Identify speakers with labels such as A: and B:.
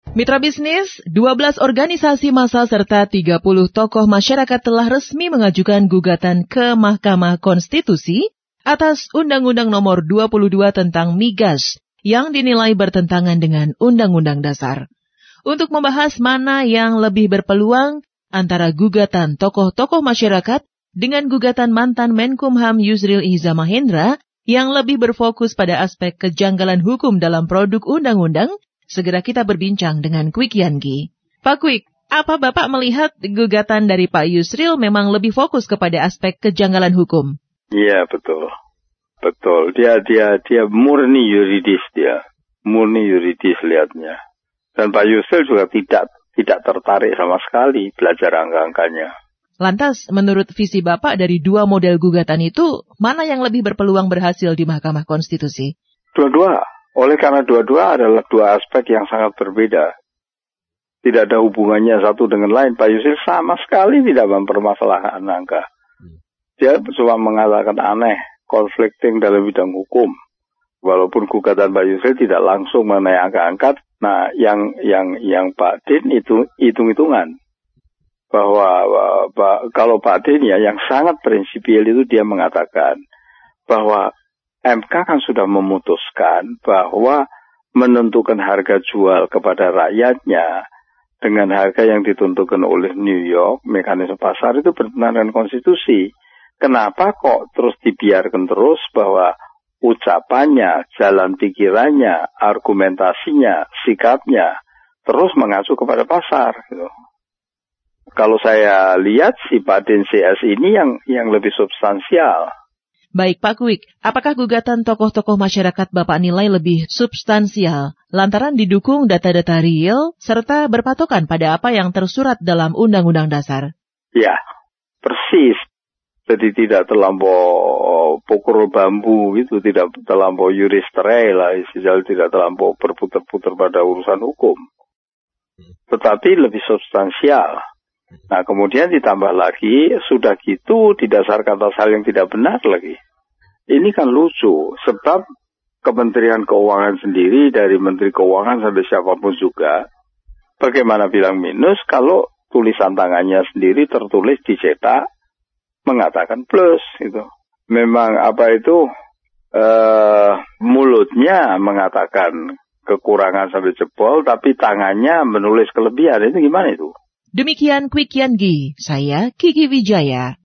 A: Mitra bisnis, 12 organisasi massa serta 30 tokoh masyarakat telah resmi mengajukan gugatan ke Mahkamah Konstitusi atas Undang-Undang Nomor 22 tentang Migas yang dinilai bertentangan dengan Undang-Undang Dasar. Untuk membahas mana yang lebih berpeluang antara gugatan tokoh-tokoh masyarakat dengan gugatan mantan Menkumham Yusril Iza Mahendra yang lebih berfokus pada aspek kejanggalan hukum dalam produk undang-undang, segera kita berbincang dengan Kwik Yangi. Pak Kwik, apa Bapak melihat gugatan dari Pak Yusril memang lebih fokus kepada aspek kejanggalan hukum?
B: Iya, betul. Betul. Dia murni yuridis Murni yuridis lihatnya. Dan Pak Yusril juga tidak tertarik sama sekali belajar angka-angkanya.
A: Lantas, menurut visi Bapak dari dua model gugatan itu, mana yang lebih berpeluang berhasil di Mahkamah Konstitusi?
B: Dua-dua. Oleh karena dua-dua adalah dua aspek yang sangat berbeda. Tidak ada hubungannya satu dengan lain. Pak Yusril sama sekali tidak mempermasalahkan angka. Dia cuma mengatakan aneh, conflicting dalam bidang hukum. Walaupun gugatan Pak Yusril tidak langsung mengenai angka-angka, nah yang Pak Din itu hitung-hitungan. Bahwa kalau Pak Din ya yang sangat prinsipil itu dia mengatakan bahwa MK kan sudah memutuskan bahwa menentukan harga jual kepada rakyatnya dengan harga yang ditentukan oleh New York, mekanisme pasar itu bertentangan dengan konstitusi. Kenapa kok terus dibiarkan terus bahwa ucapannya, jalan pikirannya, argumentasinya, sikapnya terus mengacu kepada pasar gitu. Kalau saya lihat si Pak Din CS ini yang lebih substansial.
A: Baik Pak Kwik, apakah gugatan tokoh-tokoh masyarakat Bapak nilai lebih substansial lantaran didukung data-data real serta berpatokan pada apa yang tersurat dalam Undang-Undang Dasar?
B: Ya, persis. Jadi tidak terlampau pukul bambu gitu, tidak terlampau juristerai lah, istilahnya tidak terlampau berputar-putar pada urusan hukum. Tetapi lebih substansial. Nah, kemudian ditambah lagi, sudah gitu didasarkan atas hal yang tidak benar lagi. Ini kan lucu, sebab Kementerian Keuangan sendiri, dari Menteri Keuangan sampai siapapun juga, bagaimana bilang minus kalau tulisan tangannya sendiri tertulis dicetak, mengatakan plus. Gitu. Memang mulutnya mengatakan kekurangan sampai jebol, tapi tangannya menulis kelebihan. Itu gimana itu?
A: Demikian Kwik Yangi, saya Kiki Wijaya.